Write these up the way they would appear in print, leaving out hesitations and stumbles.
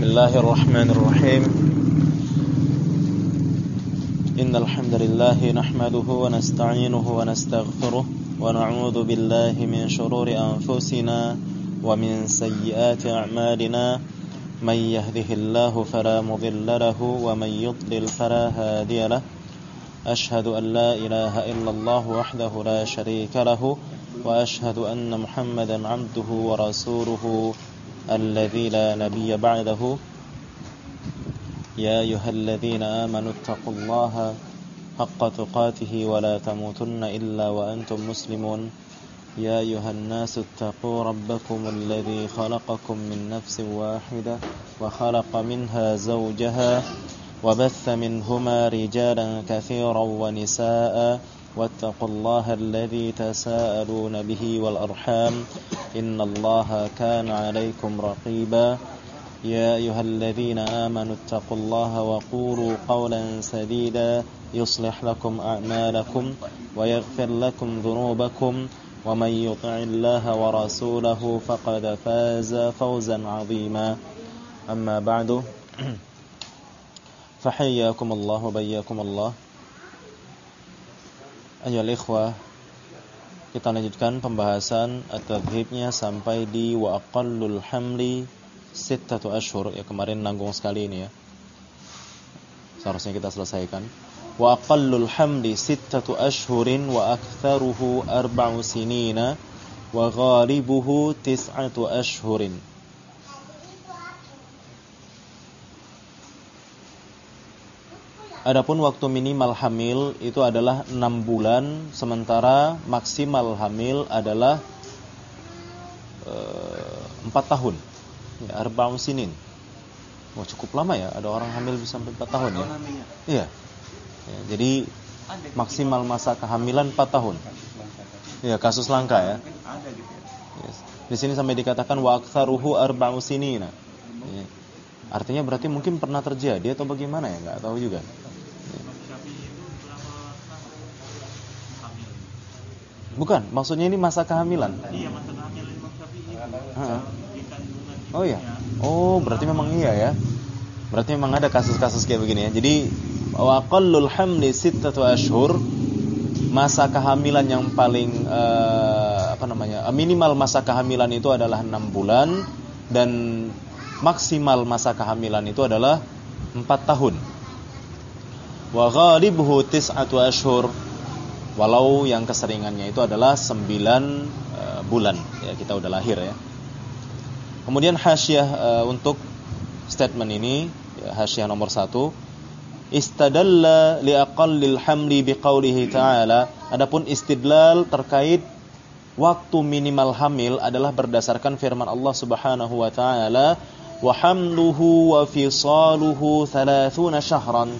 Bismillahirrahmanirrahim. Innal hamdalillah nahmaduhu wa nasta'inuhu wa nastaghfiruh wa na'udzu billahi min shururi anfusina wa min sayyiati a'malina. May yahdihillahu fala mudilla lahu wa may yudlil fala hadiya lahu. Ashhadu an la ilaha illallah wahdahu la sharika lahu wa ashhadu anna Muhammadan 'abduhu wa rasuluhu الذي لا نبي بعده يا أيها الذين آمنوا اتقوا الله حق تقاته ولا تموتن إلا وأنتم مسلمون يا أيها الناس اتقوا ربكم الذي خلقكم من نفس واحدة وخلق منها زوجها وبث منهما رجالا كثيرا ونساء واتقوا الله الذي تساءلون به والأرحام إن الله كان عليكم رقيبا يا أيها الذين آمنوا اتقوا الله وقولوا قولا سديدا يصلح لكم أعمالكم ويغفر لكم ذنوبكم ومن يطع الله ورسوله فقد فاز فوزا عظيما أما بعد فحياكم الله وبياكم الله. Ayolah ikhwah, kita lanjutkan pembahasan at-tadhhibnya sampai di wa aqallul hamli sittatu ashhur. Ya, kemarin nanggung sekali ini ya. Seharusnya kita selesaikan. Wa aqallul hamli sittatu ashhurin wa aktsaruhu arba'u sinina wa ghalibuhu tis'atu ashhurin. Adapun waktu minimal hamil itu adalah 6 bulan, sementara maksimal hamil adalah 4 tahun. Ya, arba'un sinin. Oh, cukup lama ya, ada orang hamil bisa sampai 4 tahun ya. Iya. Ya, jadi maksimal masa kehamilan 4 tahun. Iya, kasus langka ya. Yes. Di sini sampai dikatakan wa aktsaruhu arba'u sinina. Ya. Artinya berarti mungkin pernah terjadi atau bagaimana ya, enggak tahu juga. Bukan, maksudnya ini masa kehamilan. Iya, masa kehamilan Imam Syafi'i. Oh iya. Oh, berarti memang iya ya. Berarti memang ada kasus-kasus kayak begini ya. Jadi wa aqallul hamli sittatu ashhur, masa kehamilan yang paling minimal masa kehamilan itu adalah 6 bulan dan maksimal masa kehamilan itu adalah 4 tahun. Wa ghalibuhu tis'atu ashhur, walau yang keseringannya itu adalah 9 bulan. Ya, kita udah lahir ya. Kemudian hasyiah untuk statement ini, ya, hasyiah nomor 1. Istadalla li aqallil hamli biqaulihi ta'ala. Adapun istidlal terkait waktu minimal hamil adalah berdasarkan firman Allah Subhanahu wa taala, wa hamluhu wa fisaluhu 30 syahran.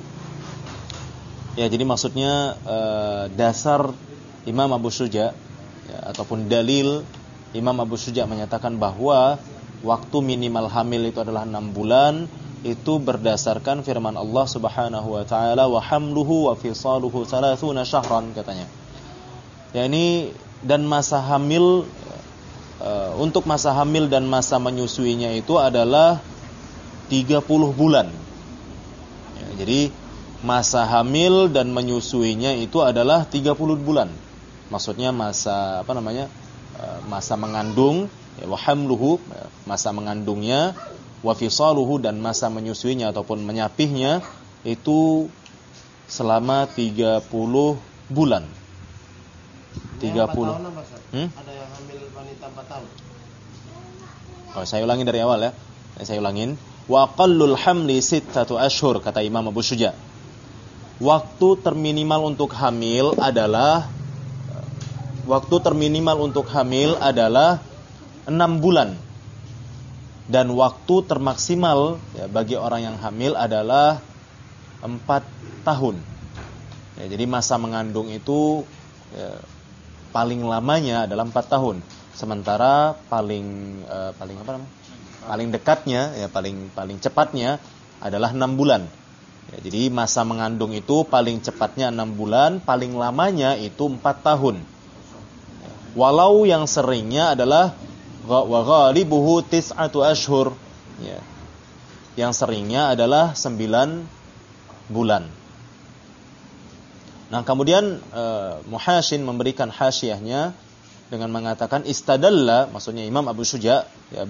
Ya, jadi maksudnya dasar Imam Abu Syuja ya, ataupun dalil Imam Abu Syuja menyatakan bahwa waktu minimal hamil itu adalah 6 bulan, itu berdasarkan firman Allah Subhanahu wa taala, wa hamluhu wa fisaluhu 30 syahran katanya. Ya, ini dan masa hamil untuk masa hamil dan masa menyusuinya itu adalah 30 bulan. Ya, jadi masa hamil dan menyusuinya itu adalah 30 bulan. Maksudnya masa masa mengandung, ya, wa hamluhu, masa mengandungnya, wa fisaluhu, dan masa menyusuinya ataupun menyapihnya itu selama 30 bulan. 30. Ada yang hamil wanita 4 tahun. Oh, saya ulangi dari awal ya. Saya ulangin. Wa aqallul hamli sittatu ashhur, kata Imam Abu Syuja. Waktu terminimal untuk hamil adalah 6 bulan. Dan waktu termaksimal ya, bagi orang yang hamil adalah 4 tahun. Ya, jadi masa mengandung itu ya, paling lamanya adalah 4 tahun. Sementara paling dekatnya ya, paling cepatnya adalah 6 bulan. Ya, jadi masa mengandung itu paling cepatnya 6 bulan, paling lamanya itu 4 tahun. Walau yang seringnya adalah wa ghalibuhu tis'atu ashhur. Ya. yang seringnya adalah 9 bulan. Nah, kemudian Muhashin memberikan hasyiahnya dengan mengatakan istadalla, maksudnya Imam Abu Syuja ya,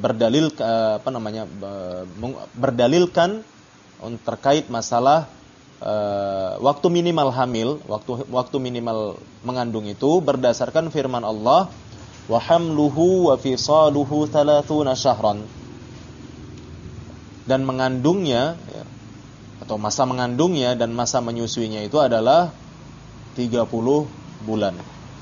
berdalilkan terkait masalah waktu minimal hamil, waktu minimal mengandung itu berdasarkan firman Allah, wa hamluhu wa fisaluhu 30 syahran. Dan mengandungnya ya, atau masa mengandungnya dan masa menyusuinya itu adalah 30 bulan.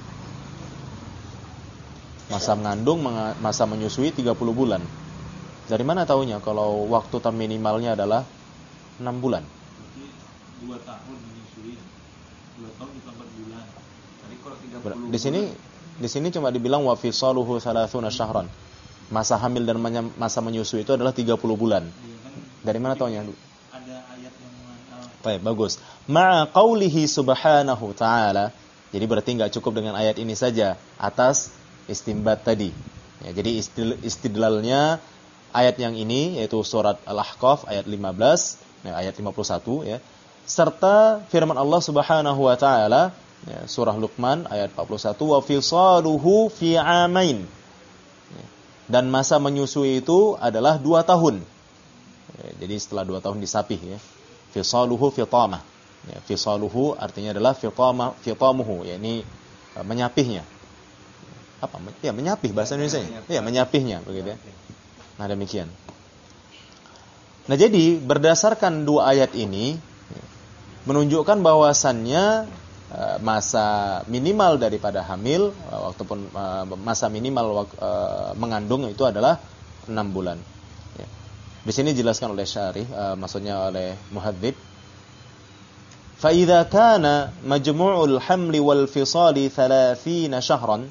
Masa mengandung, masa menyusui 30 bulan. Dari mana taunya kalau waktu terminimalnya adalah 6 bulan? 2 tahun menyusui. 2 tahun ditambah bulan. Tadi kalau 30 Di sini cuma dibilang wa fisaluhu 30 syahran. Masa hamil dan masa menyusui itu adalah 30 bulan. Dari mana taunya? Ada ayat yang baik, bagus. Ma'a qaulihi subhanahu ta'ala. Jadi berarti enggak cukup dengan ayat ini saja atas istinbat tadi. Ya, jadi istidlalnya ayat yang ini yaitu surat Al-Ahqaf ayat 15, ayat 51 ya. Serta firman Allah Subhanahu wa taala ya, surah Luqman ayat 41 wa fisaluhu fi amain. Ya, dan masa menyusui itu adalah 2 tahun. Ya, jadi setelah 2 tahun disapih ya. Fisaluhu fitamah. Ya, fisaluhu artinya adalah fitamuhu, yakni menyapihnya. Apa? Ya, menyapih bahasa Indonesianya. Ya, menyapihnya begitu ya. Nah, demikian. Nah, jadi berdasarkan 2 ayat ini menunjukkan bahwasannya masa minimal daripada hamil ataupun masa minimal mengandung itu adalah 6 bulan. Ya. Di sini dijelaskan oleh syarih, maksudnya oleh muhadzib. Fa idza kana majmu'ul hamli wal fisali 30 syahran,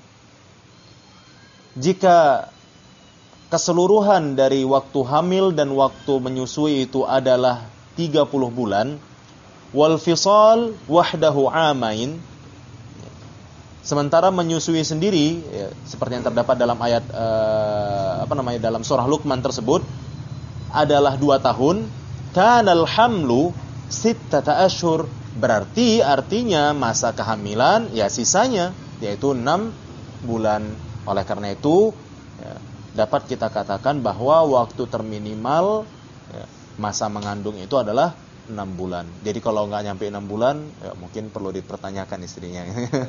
jika keseluruhan dari waktu hamil dan waktu menyusui itu adalah 30 bulan, wal fisal wahdahu amain, sementara menyusui sendiri ya, seperti yang terdapat dalam ayat dalam surah Luqman tersebut adalah 2 tahun, kanal hamlu sittata ashhur, berarti artinya masa kehamilan ya sisanya yaitu 6 bulan. Oleh karena itu ya, dapat kita katakan bahwa waktu terminimal ya, masa mengandung itu adalah 6 bulan. Jadi kalau nggak nyampe 6 bulan ya, mungkin perlu dipertanyakan istrinya.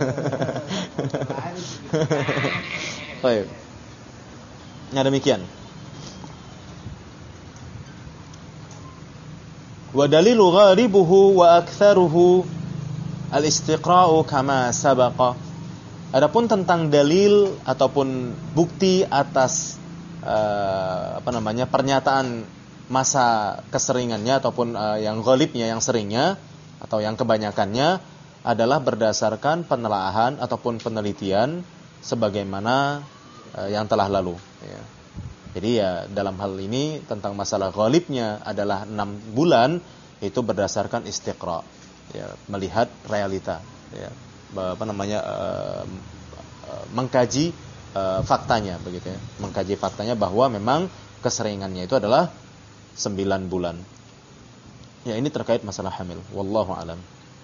Baik. Nah, demikian. Wa dalilu ghalibuhu wa aktsaruhu al-istiqra'u kama sabaqa. Adapun tentang dalil ataupun bukti atas pernyataan masa keseringannya ataupun yang ghalibnya, yang seringnya atau yang kebanyakannya adalah berdasarkan penelaahan ataupun penelitian sebagaimana yang telah lalu ya. Jadi ya dalam hal ini tentang masalah ghalibnya adalah 6 bulan itu berdasarkan istiqra ya, melihat realita ya. Mengkaji faktanya begitu ya. Mengkaji faktanya bahwa memang keseringannya itu adalah 9 bulan. Ya, ini terkait masalah hamil. Wallahu alam.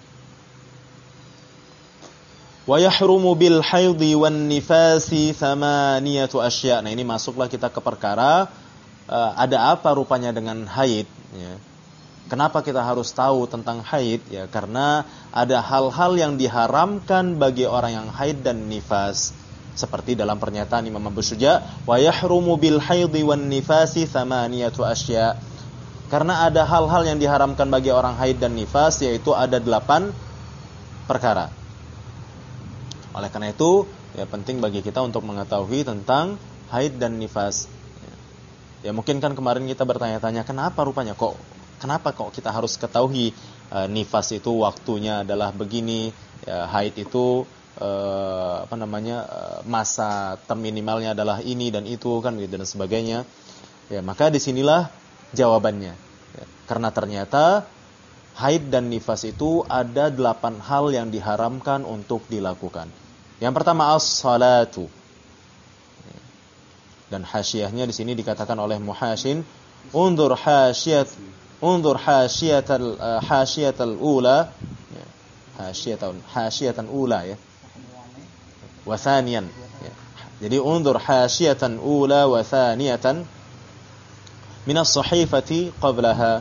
Wa yahrumu bil haidhi wan nifasi 8 asya'. Nah, ini masuklah kita ke perkara ada apa rupanya dengan haid ya. Kenapa kita harus tahu tentang haid? Ya, karena ada hal-hal yang diharamkan bagi orang yang haid dan nifas. Seperti dalam pernyataan Imam Abu Syuja, wa yahrumu bil haidhi wan nifasi 8 asya'. Karena ada hal-hal yang diharamkan bagi orang haid dan nifas, yaitu ada 8 perkara. Oleh karena itu, ya penting bagi kita untuk mengetahui tentang haid dan nifas. Ya mungkin kan kemarin kita bertanya-tanya, Kenapa kok kita harus ketahui nifas itu waktunya adalah begini, ya, haid itu masa terminimalnya adalah ini dan itu kan gitu dan sebagainya. Ya, maka disinilah jawabannya. Ya, karena ternyata haid dan nifas itu ada 8 hal yang diharamkan untuk dilakukan. Yang pertama as-salatu. Dan hasyiahnya di sini dikatakan oleh Muhashin undur hasyiatal ula, hasyiyatan ula ya. Wa thaniyan. Ya. Jadi undur hasyiyatan ula wa thaniyatan min as-sahifati qablaha.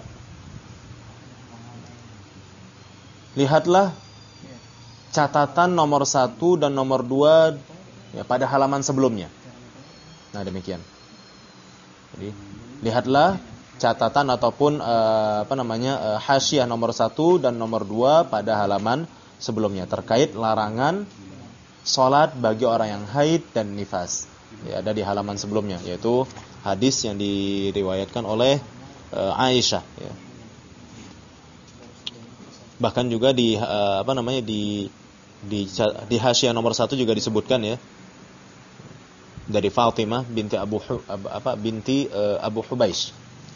Lihatlah catatan nomor 1 dan nomor 2 ya, pada halaman sebelumnya. Nah, demikian. Jadi, lihatlah catatan ataupun hasyiyah nomor 1 dan nomor 2 pada halaman sebelumnya terkait larangan salat bagi orang yang haid dan nifas. Ya, ada di halaman sebelumnya, yaitu hadis yang diriwayatkan oleh Aisyah ya. Bahkan juga di di hasyiyah nomor 1 juga disebutkan ya, dari Fatimah binti Abu Hubaish.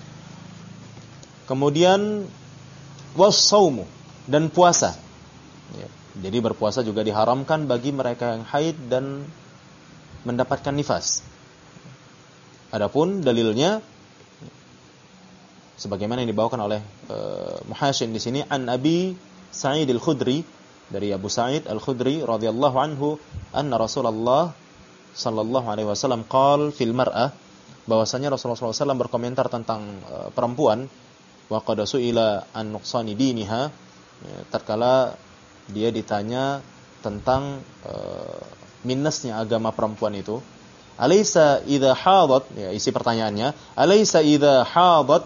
Kemudian was-saumu, dan puasa ya. Jadi berpuasa juga diharamkan bagi mereka yang haid dan mendapatkan nifas. Adapun dalilnya sebagaimana yang dibawakan oleh Muhasyin di sini, an Abi Sa'id Al-Khudri, dari Abu Sa'id Al-Khudri radhiyallahu anhu, anna Rasulullah sallallahu alaihi wasallam qala fil mar'ah, bahwasanya Rasulullah sallallahu alaihi wasallam berkomentar tentang perempuan, wa qad su'ila an nuqsani diniha, ya, tatkala dia ditanya tentang minusnya agama perempuan itu. Alaysa idza hadat, ya, isi pertanyaannya, alaysa idza hadat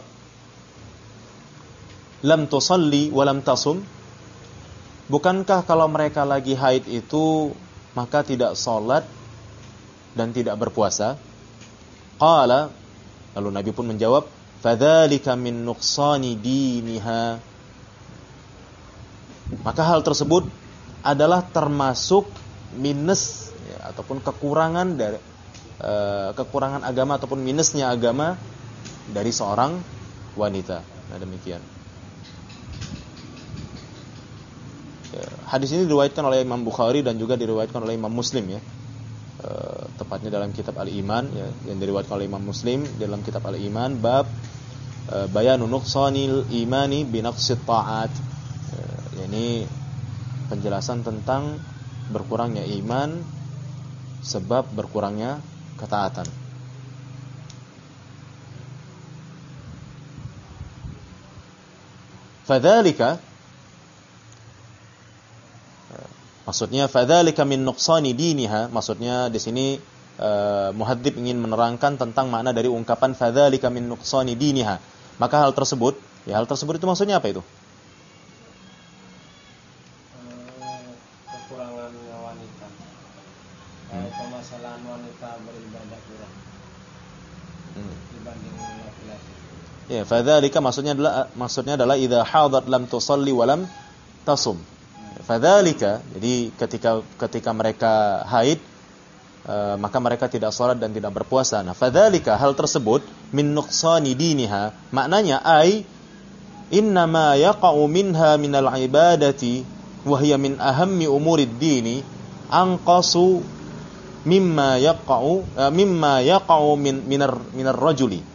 lam tusalli wa lam tasum? Bukankah kalau mereka lagi haid itu maka tidak salat dan tidak berpuasa? Qala, lalu Nabi pun menjawab, fadzalika min nuqsani diniha. Maka hal tersebut adalah termasuk minus ya, ataupun kekurangan dari kekurangan agama ataupun minusnya agama dari seorang wanita. Nah, demikian. Hadis ini diriwayatkan oleh Imam Bukhari dan juga diriwayatkan oleh Imam Muslim ya. Tepatnya dalam kitab Al-Iman ya, yang diriwayatkan oleh Imam Muslim dalam kitab Al-Iman, bab bayanu nuqsanil imani bi naqsit ta'at. Ini penjelasan tentang berkurangnya iman sebab berkurangnya ketaatan. Fadzalika, maksudnya fadzalika min nuqsani diniha, maksudnya di sini muhadzib ingin menerangkan tentang makna dari ungkapan fadzalika min nuqsani diniha. Maka hal tersebut itu maksudnya apa itu? Kekurangannya wanita. Permasalahan wanita beribadah kurang dibanding laki-laki. Ya, fadzalika maksudnya adalah idza hadat lam tusalli wa lam tasum. Fadzalika, jadi ketika mereka haid maka mereka tidak salat dan tidak berpuasa. Nah, fadzalika, hal tersebut min nuqsani diniha, maknanya ai innama yaqa'u minha minal ibadati wa hiya min ahammi umurid dini anqasu mimma yaqa'u minar rajuli.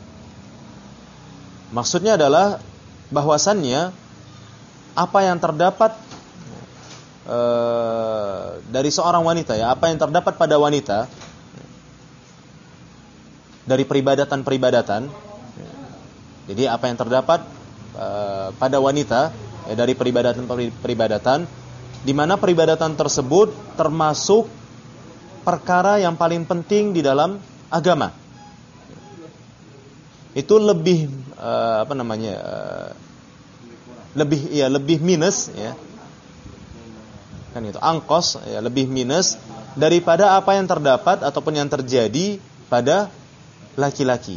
Maksudnya adalah bahwasannya apa yang terdapat dari seorang wanita ya, apa yang terdapat pada wanita dari peribadatan. Jadi apa yang terdapat pada wanita ya, dari peribadatan, di mana peribadatan tersebut termasuk perkara yang paling penting di dalam agama. Itu lebih lebih minus ya. Kan itu angkos ya, lebih minus daripada apa yang terdapat ataupun yang terjadi pada laki-laki.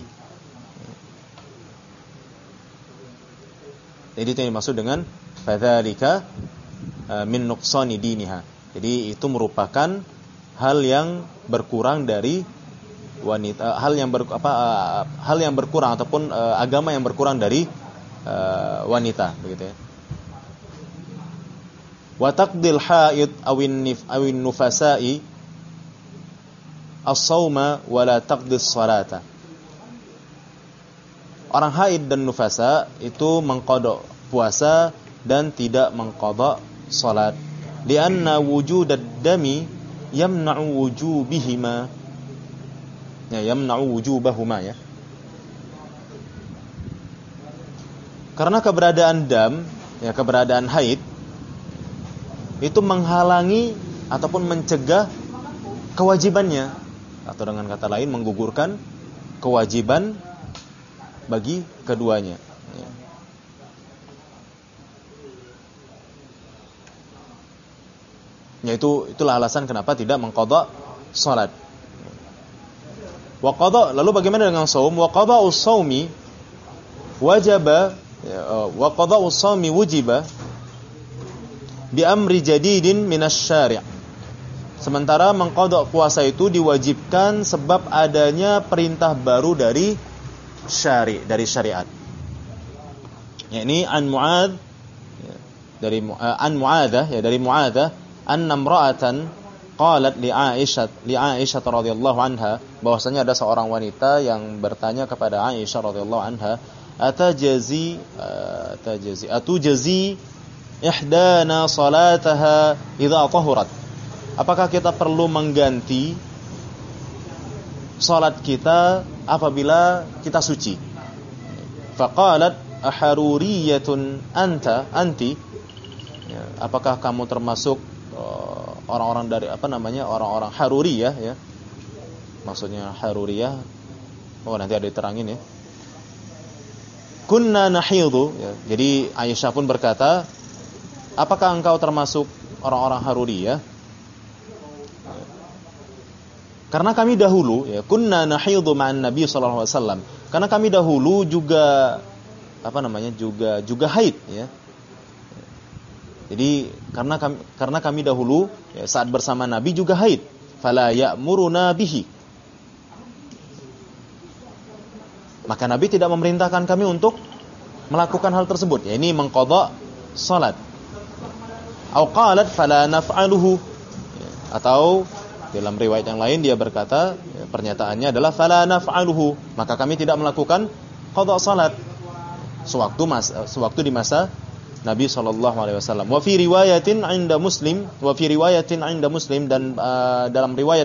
Jadi itu yang dimaksud dengan fadzalika min nuqsani diniha. Jadi itu merupakan hal yang berkurang dari wanita, hal yang berkurang ataupun agama yang berkurang dari wanita, begitu ya. Wa taqdil haid awin nufasa'i as-sauma wa la taqdis salata. orang haid dan nufasa itu mengqada puasa dan tidak mengqada salat. Lianna wujudad dami yamna'u wujubihima. Ya, yamna'u wujubahuma ya. Karena keberadaan dam, ya keberadaan haid itu menghalangi ataupun mencegah kewajibannya, atau dengan kata lain menggugurkan kewajiban bagi keduanya. Ya, itulah alasan kenapa tidak mengqada salat. Wa qada, lalu bagaimana dengan saum? Wa qada'us shaumi wajaba, wa qada'us shaumi wujiba bi amri jadidin minasy syari'. Sementara mengqada puasa itu diwajibkan sebab adanya perintah baru dari dari syariat. Yakni an Mu'adz, dari an Mu'adzah, ya dari Mu'adzah, anna imra'atan qalat li Aisyah radhiyallahu anha, bahwasanya ada seorang wanita yang bertanya kepada Aisyah radhiyallahu anha, atujazi ihdana salataha idza tahurat. Apakah kita perlu mengganti salat kita apabila kita suci? Faqalat aharuriyatun anti, ya, apakah kamu termasuk orang-orang dari orang-orang Haruriyah ya. Maksudnya Haruriyah, oh nanti ada diterangin ya. Kunna nahidu ya. Jadi Aisyah pun berkata, apakah engkau termasuk orang-orang Haruriyah? Karena kami dahulu ya, kunna nahidu ma'an Nabi sallallahu alaihi wasallam. Karena kami dahulu juga juga haid ya. Jadi karena kami dahulu ya, saat bersama Nabi juga haid. Fala ya'muruna bihi. Maka Nabi tidak memerintahkan kami untuk melakukan hal tersebut. Ya, ini mengqadha salat. Au qalat fala naf'aluhu. Ya, atau dalam riwayat yang lain dia berkata, ya, pernyataannya adalah fala naf'aluhu, maka kami tidak melakukan qadha salat sewaktu di masa Nabi sallallahu alaihi wasallam. Wa fi riwayatin 'inda Muslim, dan dalam riwayat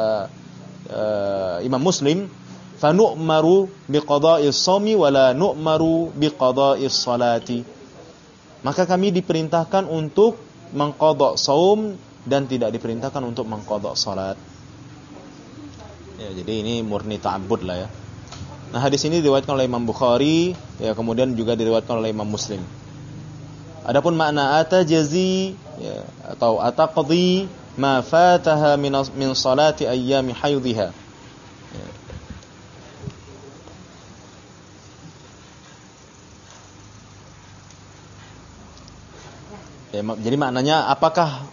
Imam Muslim, fa nu'maru biqada'is shaumi wa la nu'maru biqada'is salati. Maka kami diperintahkan untuk mengqadha saum dan tidak diperintahkan untuk mengqadha salat. Ya, jadi ini murni ta'abbud lah ya. Nah, hadis ini diriwayatkan oleh Imam Bukhari, ya, kemudian juga diriwayatkan oleh Imam Muslim. Adapun makna atajazi ya, atau ataqdi ma fataha min salati ayyami haidhiha. Ya, jadi maknanya apakah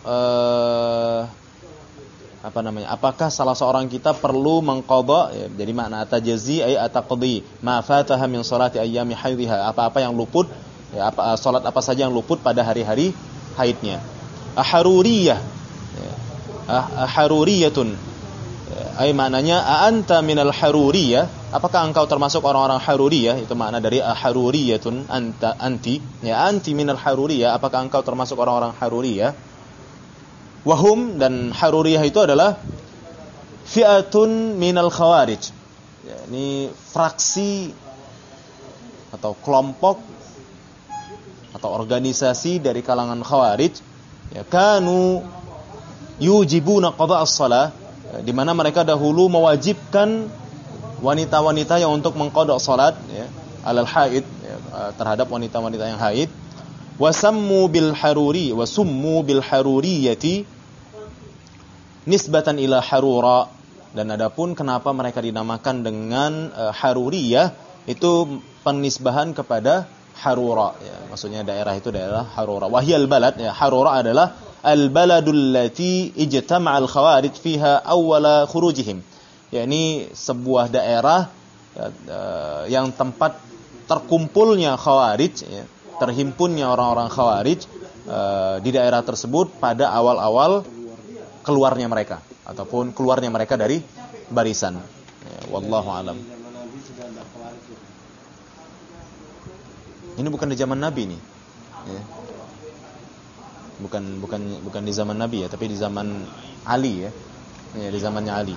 apakah salah seorang kita perlu mengqadha, ya, jadi makna atajazi ay ataqdi ma fataha min salati ayyami haidhiha, apa-apa yang luput, ya, salat apa saja yang luput pada hari-hari haidnya. Aharuriyah, ya, aharuriyatun, ya, ay maknanya anta minal haruriyah, apakah engkau termasuk orang-orang haruriyah? Itu makna dari aharuriyatun, anti, ya, anti minal haruriyah, apakah engkau termasuk orang-orang haruriyah? Wahum, dan haruriyah itu adalah fi'atun minal khawarij, ya, ini fraksi atau kelompok atau organisasi dari kalangan khawarij, ya, kanu yujibuna qada'as shalah, di mana mereka dahulu mewajibkan wanita-wanita yang untuk mengqada salat, ya, alal haid, ya, terhadap wanita-wanita yang haid. Wasummu bil haruriyati nisbatan ila harura, dan adapun kenapa mereka dinamakan dengan haruriyah, itu penisbahan kepada Harura, ya, maksudnya daerah itu daerah Harura. Wahyal balad, ya, Harura adalah al-baladul lati ijtama'a al-khawarij fiha awwala khurujihim. Ya, ini sebuah daerah, ya, yang tempat terkumpulnya khawarij, ya, terhimpunnya orang-orang khawarij di daerah tersebut pada awal-awal keluarnya mereka ataupun keluarnya mereka dari barisan. Ya, wallahu alam. Ini bukan di zaman Nabi nih. Ya. Bukan di zaman Nabi ya, tapi di zaman Ali ya. Ya, di zamannya Ali.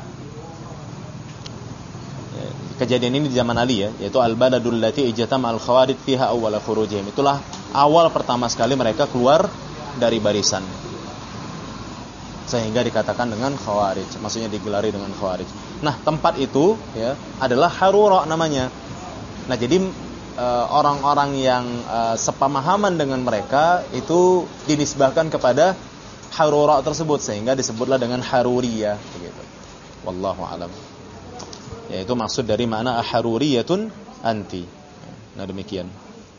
Ya, kejadian ini di zaman Ali ya, yaitu al-baladul lati ijtama al-khawarij fiha awwal khurujihim. Itulah awal pertama sekali mereka keluar dari barisan. Sehingga dikatakan dengan khawarij, maksudnya digelari dengan khawarij. Nah, tempat itu ya adalah Harura namanya. Nah, jadi orang-orang yang sepamahaman dengan mereka itu dinisbahkan kepada Harura tersebut, sehingga disebutlah dengan Haruriyah begitu. Wallahu alam. Yaitu maksud dari makna Haruriyatun anti. Nah, demikian.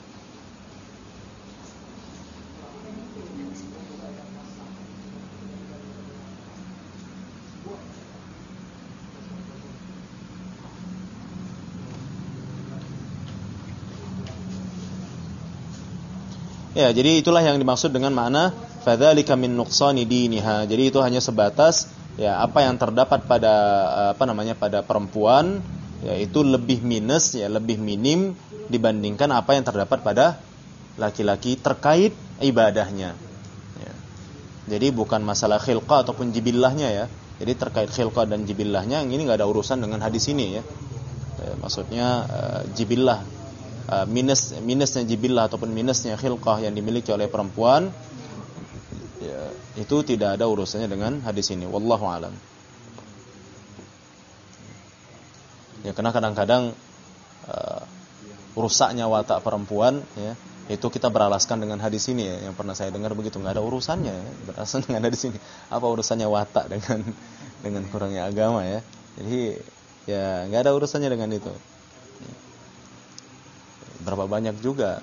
Ya, jadi itulah yang dimaksud dengan makna fadzalika min nuqsani diniha. Jadi itu hanya sebatas ya apa yang terdapat pada pada perempuan, yaitu lebih minus ya, lebih minim dibandingkan apa yang terdapat pada laki-laki terkait ibadahnya. Ya. Jadi bukan masalah khilqah ataupun jibillahnya ya. Jadi terkait khilqah dan jibillahnya ini enggak ada urusan dengan hadis ini ya. Maksudnya jibillah minusnya jibillah ataupun minusnya khilqah yang dimiliki oleh perempuan ya, itu tidak ada urusannya dengan hadis ini. Wallahu alam. Ya, karena kadang-kadang rusaknya watak perempuan ya, itu kita beralaskan dengan hadis ini ya. Yang pernah saya dengar begitu, enggak ada urusannya ya, beralasan dengan hadis ini. Apa urusannya watak dengan kurangnya agama ya. Jadi ya enggak ada urusannya dengan itu. Berapa banyak juga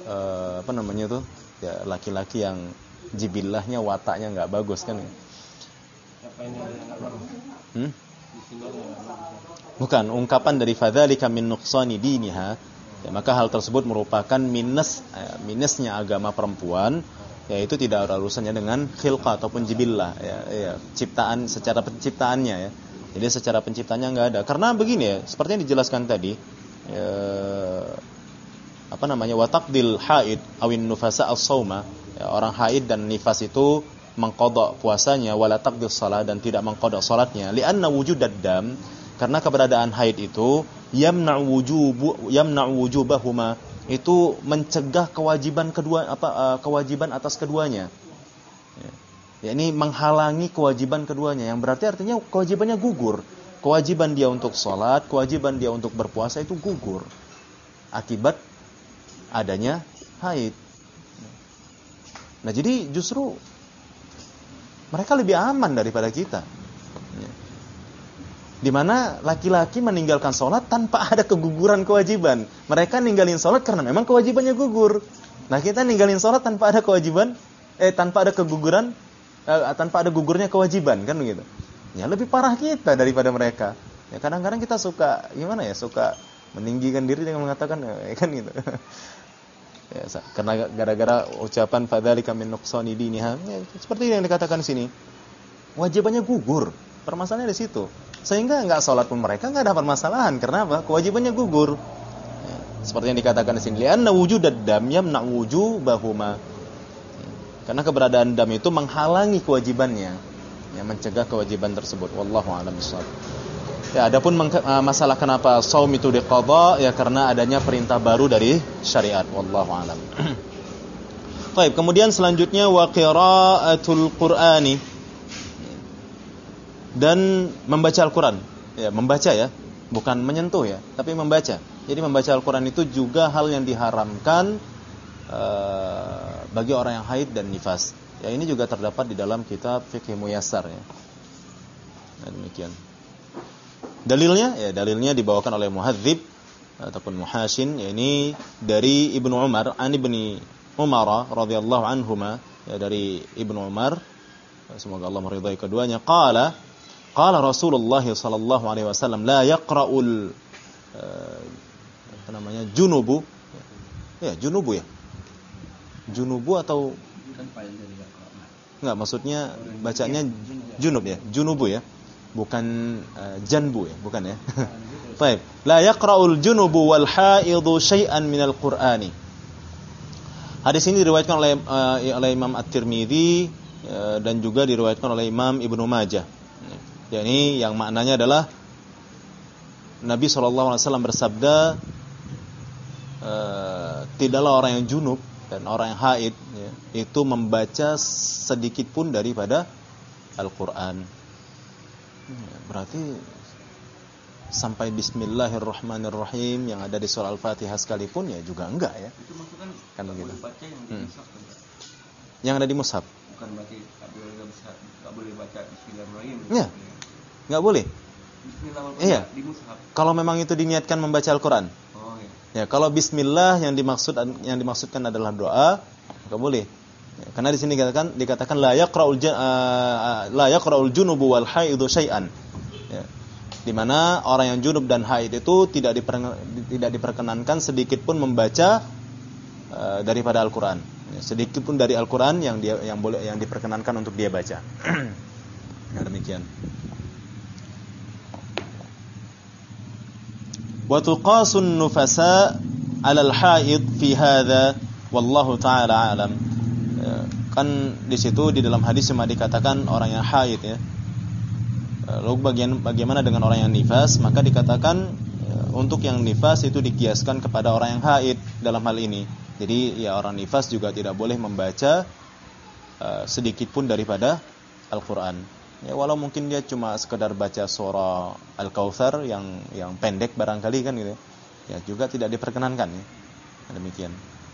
ya laki-laki yang jibillahnya wataknya nggak bagus kan? Bukan ungkapan dari fadzalika min nuqsani diniha. Ya, maka hal tersebut merupakan minusnya agama perempuan, yaitu tidak ada urusannya dengan khilqah ataupun jibillah ya, ciptaan secara penciptaannya ya. Jadi secara penciptanya nggak ada. Karena begini ya, seperti yang dijelaskan tadi wa taqdil haid awin nufasa as-sauma ya, orang haid dan nifas itu mengqadha puasanya wala taqdil shalah dan tidak mengqadha salatnya li'anna wujudad dam, karena keberadaan haid itu yamna'u wujubahuma, itu mencegah kewajiban atas keduanya ya, ini menghalangi kewajiban keduanya, yang berarti artinya kewajibannya gugur. Kewajiban dia untuk salat, kewajiban dia untuk berpuasa itu gugur akibat adanya haid. Nah, jadi justru mereka lebih aman daripada kita. Di mana laki-laki meninggalkan sholat tanpa ada keguguran kewajiban. Mereka ninggalin sholat karena memang kewajibannya gugur. Nah, kita ninggalin sholat tanpa ada kewajiban, tanpa ada keguguran, tanpa ada gugurnya kewajiban, kan begitu. Ya, lebih parah kita daripada mereka. Ya, kadang-kadang kita suka meninggikan diri dengan mengatakan kan gitu. Ya, karena gara-gara ucapan fadzalika min nuqsani diniha, ya, seperti yang dikatakan di sini. Wajibannya gugur. Permasalahannya di situ. Sehingga enggak salat pun mereka enggak ada permasalahan. Karena apa? Kewajibannya gugur. Ya, seperti yang dikatakan di sini, li'anna wujudad dam yamna'u wujubahuma. Ya, karena keberadaan dam itu menghalangi kewajibannya. Ya, mencegah kewajiban tersebut. Wallahu a'lam bishawab. Ya, adapun masalah kenapa shaum itu diqadha, ya karena adanya perintah baru dari syariat. Wallahu a'lam. Baik, kemudian selanjutnya wa qiraatul Qur'ani, dan membaca Al-Qur'an. Ya, membaca ya, bukan menyentuh ya, tapi membaca. Jadi membaca Al-Qur'an itu juga hal yang diharamkan bagi orang yang haid dan nifas. Ya, ini juga terdapat di dalam kitab Fiqh Muyassar ya. Nah, demikian. Dalilnya dibawakan oleh Muhadzib ataupun Muhashin, yakni dari Ibnu Umar, Ibni Umar radhiyallahu anhuma, ya, dari Ibnu Umar, semoga Allah meridai keduanya, qala Rasulullah sallallahu alaihi wasallam la yaqra'ul junubu. Ya, junubu ya. Junubu atau enggak, maksudnya bacanya junub ya, junubu ya. Bukan janbu ya, bukan ya. Baik, la yaqra'ul junubu wal haidu syai'an minal Qur'ani. Hadis ini diriwayatkan oleh Imam At-Tirmidzi dan juga diriwayatkan oleh Imam Ibnu Majah. Yani yang maknanya adalah Nabi SAW bersabda, tidaklah orang yang junub dan orang yang haid itu membaca sedikit pun daripada Al-Quran. Berarti sampai Bismillahirrahmanirrahim yang ada di surah Al-Fatihah sekalipun ya juga enggak ya. Itu maksudnya Kan begitu. baca yang di mushaf kan? Yang ada di mushaf. Bukan berarti tak boleh baca Bismillahirrahmanirrahim. Ya. Enggak boleh. Bismillahirrahmanirrahim Iya. di mushaf. Kalau memang itu diniatkan membaca Al-Quran. Oh iya. Ya, kalau bismillah yang dimaksudkan adalah doa, maka boleh. Ya, karena di sini dikatakan la yaqra'ul junubu wal haidu syai'an. Ya. Di mana orang yang junub dan haid itu tidak diperkenankan sedikit pun membaca daripada Al-Qur'an. Ya, sedikit pun dari Al-Qur'an yang diperkenankan untuk dia baca. Ya, demikian. Wa tuqasun nufasa 'ala al-haid fi hadha wallahu ta'ala alam. Kan di situ di dalam hadis cuma dikatakan orang yang haid ya. Lalu bagaimana dengan orang yang nifas? Maka dikatakan untuk yang nifas itu dikiaskan kepada orang yang haid dalam hal ini. Jadi ya orang nifas juga tidak boleh membaca sedikit pun daripada Al-Qur'an. Ya walau mungkin dia cuma sekedar baca surah Al-Kautsar yang pendek barangkali kan gitu. Ya juga tidak diperkenankan ya. Demikian.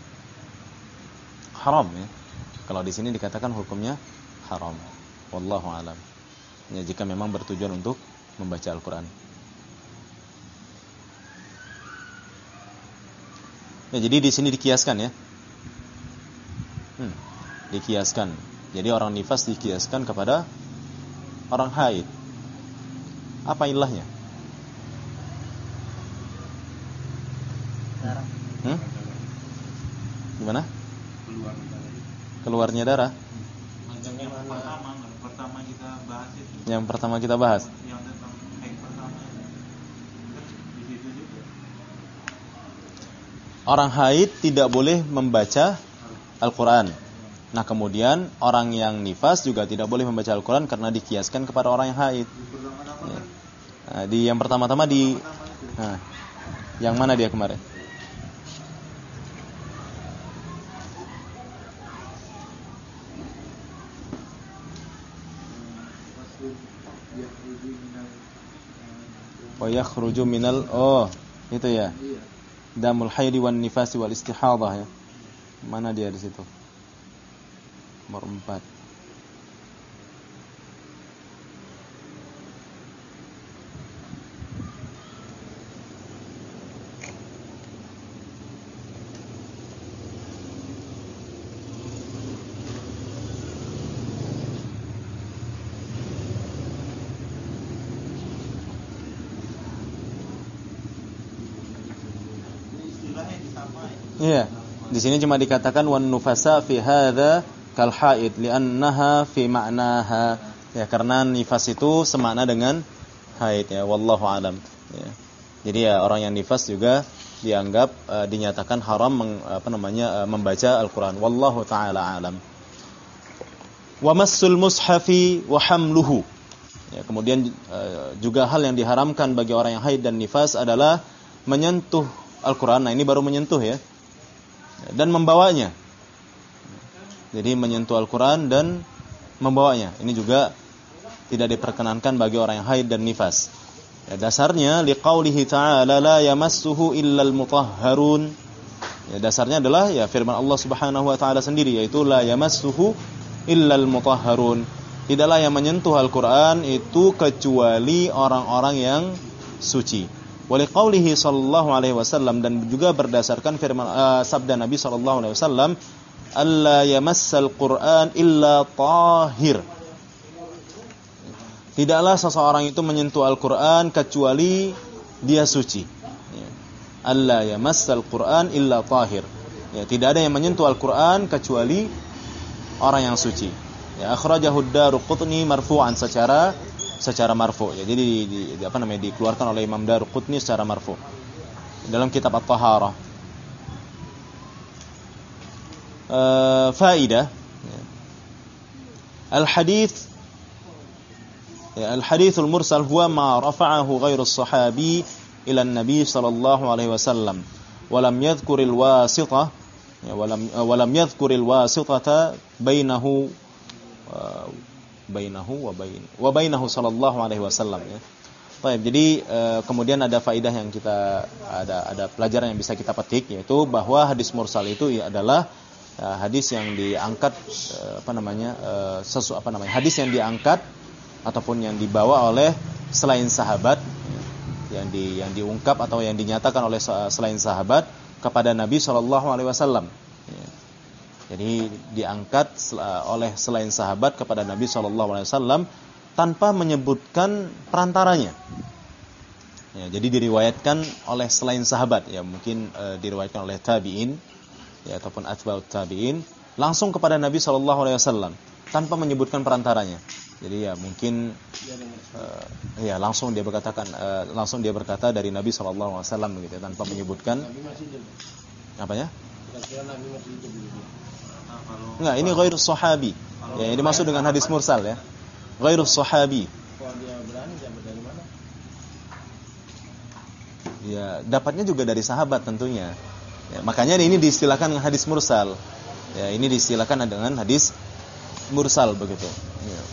Haram ya. Kalau di sini dikatakan hukumnya haram. Wallahu alam. Ya jika memang bertujuan untuk membaca Al-Qur'an. Ya jadi di sini dikiaskan ya. Dikiaskan. Jadi orang nifas dikiaskan kepada orang haid. Apa ilahnya? Darah. Gimana? Keluar Keluarnya darah. macam yang pertama kita bahas itu. Yang pertama kita bahas. Yang tentang haid pertama kan di situ juga. Orang haid tidak boleh membaca Al-Qur'an. Nah, kemudian orang yang nifas juga tidak boleh membaca Al-Qur'an karena dikiaskan kepada orang yang haid. Ya. Nah, di yang pertama-tama di yang mana dia kemarin? Wa yakhruju minal itu ya. Damul haidi wan nifasi wal istihadhah ya. Mana dia di situ? Nomor 4. Iya. Di sini cuma dikatakan wan nufasa fi hadza kal haid li'annaha fi ma'naha. Ya, karena nifas itu semakna dengan haid ya, wallahu alam. Ya. Jadi ya orang yang nifas juga dianggap dinyatakan haram membaca Al-Qur'an. Wallahu taala alam. Wa massul mushafi wa hamluhu. Ya, kemudian juga hal yang diharamkan bagi orang yang haid dan nifas adalah menyentuh Al-Qur'an. Nah, ini baru menyentuh ya. Dan membawanya. Jadi menyentuh Al-Qur'an dan membawanya. Ini juga tidak diperkenankan bagi orang yang haid dan nifas. Ya, dasarnya liqaulihi ta'ala la yamassuhu illal mutahharun. Ya, dasarnya adalah ya firman Allah Subhanahu wa taala sendiri yaitu la yamassuhu illal mutahharun. Tidaklah yang menyentuh Al-Qur'an itu kecuali orang-orang yang suci. Waliqaulihi sallallahu alaihi wasallam dan juga berdasarkan firman sabda Nabi sallallahu alaihi wasallam alla yamassal Qur'an illa tahir. Tidaklah seseorang itu menyentuh Al-Qur'an kecuali dia suci. Alla yamassal Qur'an illa tahir. Ya, tidak ada yang menyentuh Al-Qur'an kecuali orang yang suci. Ya, akhrajahu ad-Daruqutni marfu'an secara marfu. Ya, jadi dikeluarkan oleh Imam Daruqutni secara marfu dalam kitab At-Taharah. faidah. Al-hadithul mursal huwa ma rafa'ahu ghairu sahabi ila an-nabi sallallahu alaihi wasallam wa lam yadhkuril wasithah wa lam yadhkuril wasithata bainahu wa bainahu sallallahu alaihi wasallam ya. Baik, jadi kemudian ada faidah yang kita ada pelajaran yang bisa kita petik, yaitu bahwa hadis mursal itu adalah hadis yang diangkat hadis yang diangkat ataupun yang dibawa oleh selain sahabat, yang diungkap atau yang dinyatakan oleh selain sahabat kepada Nabi sallallahu alaihi wasallam. Jadi diangkat oleh selain sahabat kepada Nabi sallallahu alaihi wasallam tanpa menyebutkan perantaranya. Ya, jadi diriwayatkan oleh selain sahabat, ya mungkin diriwayatkan oleh tabi'in, ya ataupun atba'ut tabi'in, langsung kepada Nabi sallallahu alaihi wasallam tanpa menyebutkan perantaranya. Jadi ya mungkin langsung dia berkata dari Nabi sallallahu alaihi wasallam begitu, tanpa menyebutkan apanya? Enggak, ini ghairu sahabi. Ya, ini dimaksud dengan hadis mursal ya. Ghairu sahabi. Ya, dapatnya juga dari sahabat tentunya. Ya, makanya ini diistilahkan dengan hadis mursal. Ya, ini diistilahkan dengan hadis mursal begitu. Ya.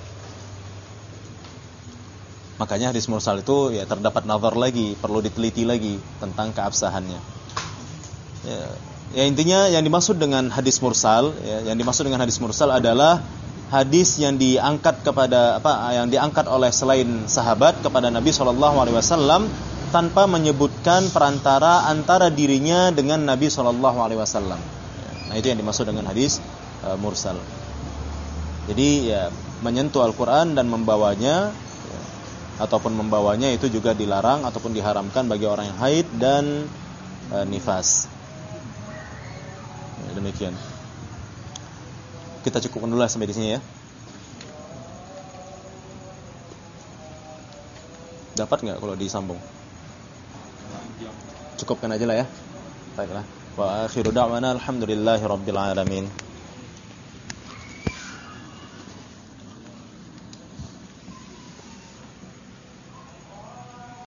Makanya hadis mursal itu ya terdapat nazar lagi, perlu diteliti lagi tentang keabsahannya. Ya, intinya yang dimaksud dengan hadis mursal, adalah hadis yang diangkat yang diangkat oleh selain sahabat kepada Nabi sallallahu alaihi wasallam tanpa menyebutkan perantara antara dirinya dengan Nabi sallallahu alaihi wasallam. Nah, itu yang dimaksud dengan hadis mursal. Jadi ya menyentuh Al-Qur'an dan membawanya ataupun membawanya itu juga dilarang ataupun diharamkan bagi orang yang haid dan nifas. Ya, demikian. Kita cukupkan dulu sampai di sini ya. Dapat nggak kalau disambung? Cukupkan aja lah ya. Baiklah. Wa akhiru da'wana alhamdulillahi rabbil alamin.